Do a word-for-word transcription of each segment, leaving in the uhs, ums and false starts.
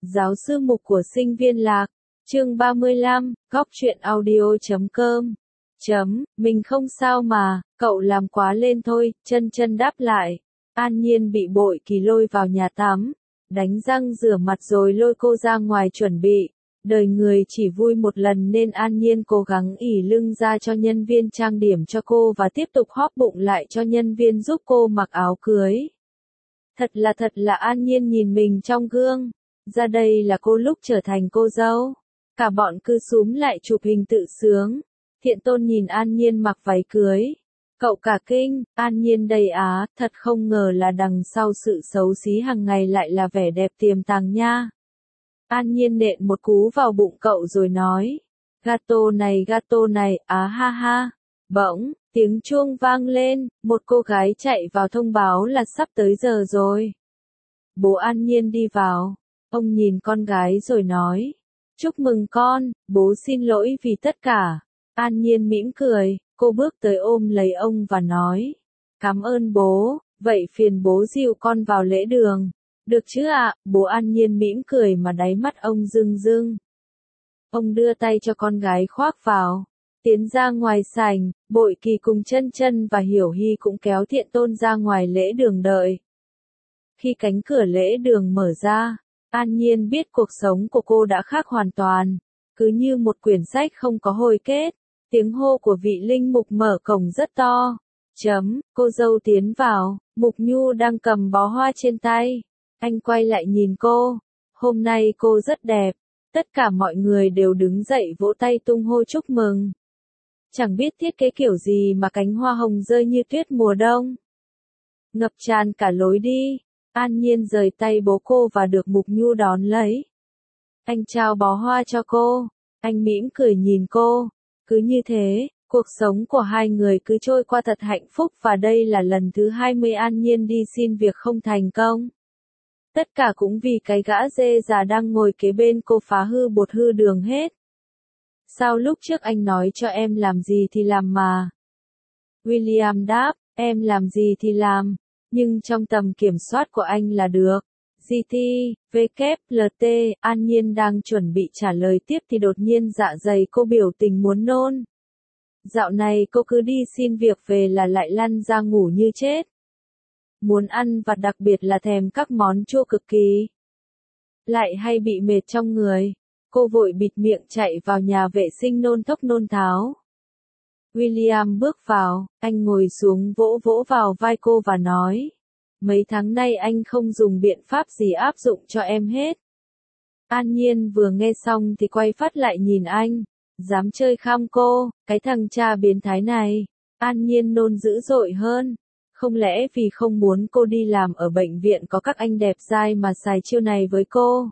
Giáo sư mục của sinh viên lạc, chương ba mươi lăm, góc truyện audio chấm com. Chấm, mình không sao mà, cậu làm quá lên thôi, chân chân đáp lại. An Nhiên bị Bội Kỳ lôi vào nhà tắm, đánh răng rửa mặt rồi lôi cô ra ngoài chuẩn bị. Đời người chỉ vui một lần nên An Nhiên cố gắng ỉ lưng ra cho nhân viên trang điểm cho cô và tiếp tục hóp bụng lại cho nhân viên giúp cô mặc áo cưới. Thật là thật là An Nhiên nhìn mình trong gương. Ra đây là cô lúc trở thành cô dâu. Cả bọn cứ xúm lại chụp hình tự sướng. Thiện Tôn nhìn An Nhiên mặc váy cưới. Cậu cả kinh, An Nhiên đây á, thật không ngờ là đằng sau sự xấu xí hàng ngày lại là vẻ đẹp tiềm tàng nha. An Nhiên nện một cú vào bụng cậu rồi nói. Gato này gato này, á ha ha. Bỗng, tiếng chuông vang lên, một cô gái chạy vào thông báo là sắp tới giờ rồi. Bố An Nhiên đi vào. Ông nhìn con gái rồi nói. Chúc mừng con, bố xin lỗi vì tất cả. An Nhiên mỉm cười, cô bước tới ôm lấy ông và nói. Cảm ơn bố, vậy phiền bố dìu con vào lễ đường. Được chứ ạ, à? Bố An Nhiên mỉm cười mà đáy mắt ông rưng rưng. Ông đưa tay cho con gái khoác vào. Tiến ra ngoài sảnh, Bội Kỳ cùng Chân Chân và Hiểu Hy cũng kéo Thiện Tôn ra ngoài lễ đường đợi. Khi cánh cửa lễ đường mở ra, An Nhiên biết cuộc sống của cô đã khác hoàn toàn, cứ như một quyển sách không có hồi kết. Tiếng hô của vị linh mục mở cổng rất to. Chấm, cô dâu tiến vào, Mục Nhu đang cầm bó hoa trên tay. Anh quay lại nhìn cô. Hôm nay cô rất đẹp. Tất cả mọi người đều đứng dậy vỗ tay tung hô chúc mừng. Chẳng biết thiết kế kiểu gì mà cánh hoa hồng rơi như tuyết mùa đông. Ngập tràn cả lối đi. An Nhiên rời tay bố cô và được Mục Nhu đón lấy. Anh trao bó hoa cho cô. Anh mỉm cười nhìn cô. Cứ như thế, cuộc sống của hai người cứ trôi qua thật hạnh phúc và đây là lần thứ hai mươi An Nhiên đi xin việc không thành công. Tất cả cũng vì cái gã dê già đang ngồi kế bên cô phá hư bột hư đường hết. Sao lúc trước anh nói cho em làm gì thì làm mà? William đáp, em làm gì thì làm, nhưng trong tầm kiểm soát của anh là được. giê tê, vê kép lờ tê, An Nhiên đang chuẩn bị trả lời tiếp thì đột nhiên dạ dày cô biểu tình muốn nôn. Dạo này cô cứ đi xin việc về là lại lăn ra ngủ như chết. Muốn ăn và đặc biệt là thèm các món chua cực kỳ. Lại hay bị mệt trong người. Cô vội bịt miệng chạy vào nhà vệ sinh nôn thốc nôn tháo. William bước vào, anh ngồi xuống vỗ vỗ vào vai cô và nói. Mấy tháng nay anh không dùng biện pháp gì áp dụng cho em hết. An Nhiên vừa nghe xong thì quay phát lại nhìn anh. Dám chơi kham cô, cái thằng cha biến thái này. An Nhiên nôn dữ dội hơn. Không lẽ vì không muốn cô đi làm ở bệnh viện có các anh đẹp dai mà xài chiêu này với cô?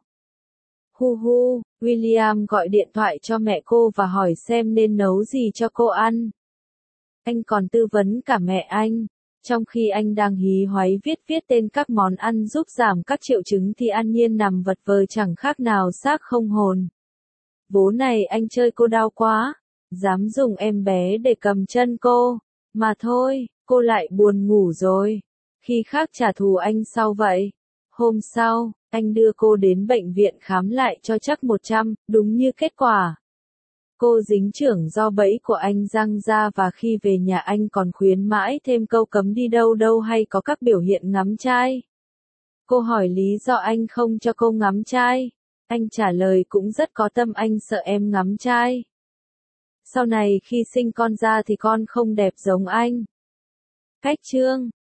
Hu hu, William gọi điện thoại cho mẹ cô và hỏi xem nên nấu gì cho cô ăn. Anh còn tư vấn cả mẹ anh. Trong khi anh đang hí hoáy viết viết tên các món ăn giúp giảm các triệu chứng thì An Nhiên nằm vật vờ chẳng khác nào xác không hồn. Bố này anh chơi cô đau quá. Dám dùng em bé để cầm chân cô. Mà thôi, cô lại buồn ngủ rồi. Khi khác trả thù anh sau vậy. Hôm sau, anh đưa cô đến bệnh viện khám lại cho chắc một trăm, đúng như kết quả. Cô dính chưởng do bẫy của anh răng ra và khi về nhà anh còn khuyến mãi thêm câu cấm đi đâu đâu hay có các biểu hiện ngắm trai. Cô hỏi lý do anh không cho cô ngắm trai. Anh trả lời cũng rất có tâm, anh sợ em ngắm trai. Sau này khi sinh con ra thì con không đẹp giống anh. Cách chương